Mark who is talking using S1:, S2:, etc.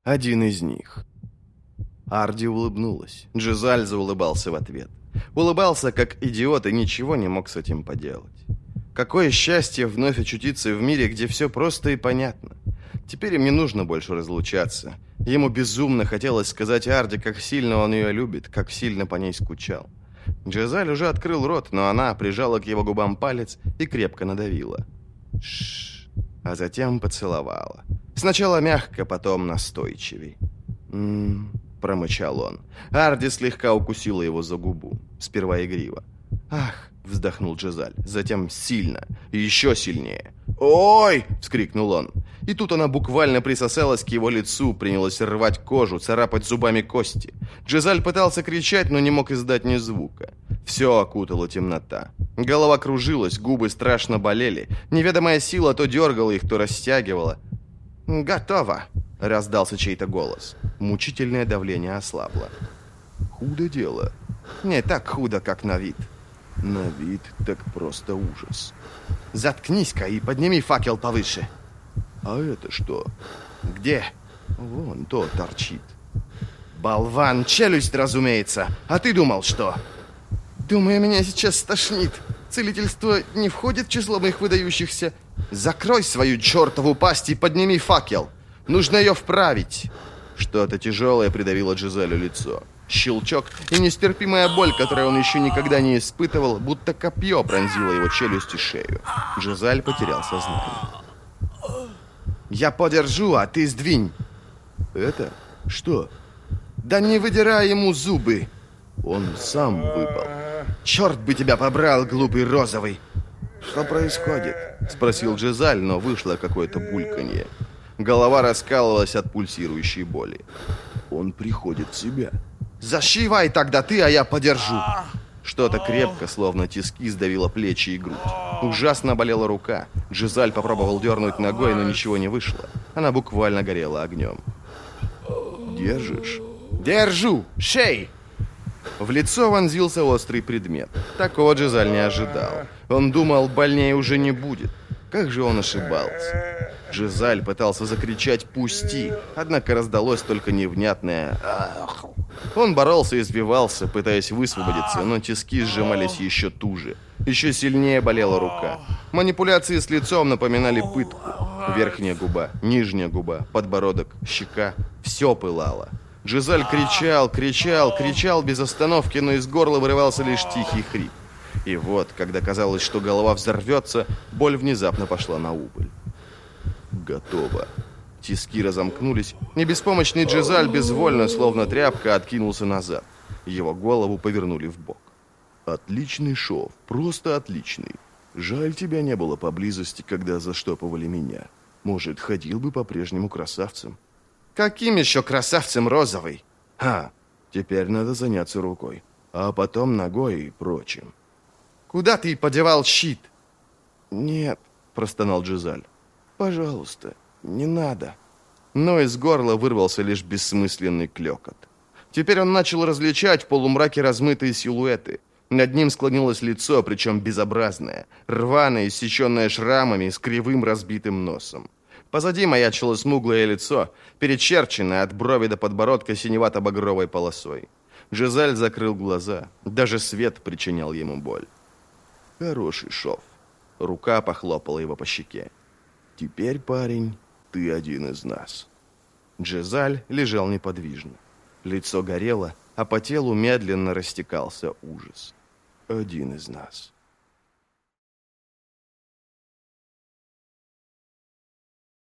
S1: один из них. Арди улыбнулась. Джизаль заулыбался в ответ. Улыбался, как идиот, и ничего не мог с этим поделать. Какое счастье вновь очутиться в мире, где все просто и понятно. Теперь им не нужно больше разлучаться. Ему безумно хотелось сказать Арди, как сильно он ее любит, как сильно по ней скучал. Джизаль уже открыл рот, но она прижала к его губам палец и крепко надавила. Шш. А затем поцеловала. Сначала мягко, потом настойчивей. Промычал он. Арди слегка укусила его за губу. Сперва игриво. «Ах!» — вздохнул Джизаль. Затем сильно. И еще сильнее. «Ой!» — вскрикнул он. И тут она буквально присосалась к его лицу, принялась рвать кожу, царапать зубами кости. Джизаль пытался кричать, но не мог издать ни звука. Все окутала темнота. Голова кружилась, губы страшно болели. Неведомая сила то дергала их, то растягивала. «Готово!» — раздался чей-то голос. Мучительное давление ослабло. «Худо дело. Не так худо, как на вид». «На вид так просто ужас». «Заткнись-ка и подними факел повыше». «А это что?» «Где?» «Вон то торчит». «Болван, челюсть, разумеется. А ты думал, что?» «Думаю, меня сейчас стошнит. Целительство не входит в число моих выдающихся. Закрой свою чертову пасть и подними факел. Нужно ее вправить». Что-то тяжелое придавило Джизалю лицо. Щелчок и нестерпимая боль, которую он еще никогда не испытывал, будто копье пронзило его челюсть и шею. Джизаль потерял сознание. «Я подержу, а ты сдвинь». «Это? Что?» «Да не выдирай ему зубы». «Он сам выпал». «Черт бы тебя побрал, глупый розовый». «Что происходит?» — спросил Джизаль, но вышло какое-то бульканье. Голова раскалывалась от пульсирующей боли. «Он приходит в себя». «Зашивай тогда ты, а я подержу». Что-то крепко, словно тиски, сдавило плечи и грудь. Ужасно болела рука. Джизаль попробовал дернуть ногой, но ничего не вышло. Она буквально горела огнем. «Держишь?» «Держу! Шей!» В лицо вонзился острый предмет. Такого Джизаль не ожидал. Он думал, больнее уже не будет. Как же он ошибался. Джизаль пытался закричать «Пусти!», однако раздалось только невнятное «Ах!». Он боролся и извивался, пытаясь высвободиться, но тиски сжимались еще туже. Еще сильнее болела рука. Манипуляции с лицом напоминали пытку. Верхняя губа, нижняя губа, подбородок, щека – все пылало. Джизаль кричал без остановки, но из горла вырывался лишь тихий хрип. И вот, когда казалось, что голова взорвется, боль внезапно пошла на убыль. «Готово». Тиски разомкнулись, и беспомощный Джизаль безвольно, словно тряпка, откинулся назад. Его голову повернули вбок. «Отличный шов, просто отличный. Жаль, тебя не было поблизости, когда заштопывали меня. Может, ходил бы по-прежнему красавцем». «Каким еще красавцем, розовый?» Теперь надо заняться рукой, а потом ногой и прочим». «Куда ты подевал щит?» «Нет», — простонал Джизаль. «Пожалуйста, не надо». Но из горла вырвался лишь бессмысленный клёкот. Теперь он начал различать в полумраке размытые силуэты. Над ним склонилось лицо, причем безобразное, рваное, иссеченное шрамами, с кривым разбитым носом. Позади маячило смуглое лицо, перечерченное от брови до подбородка синевато-багровой полосой. Джизаль закрыл глаза. Даже свет причинял ему боль. «Хороший шов». Рука похлопала его по щеке. «Теперь, парень, ты один из нас». Джизаль лежал неподвижно. Лицо горело, а по телу медленно растекался ужас. «Один из нас».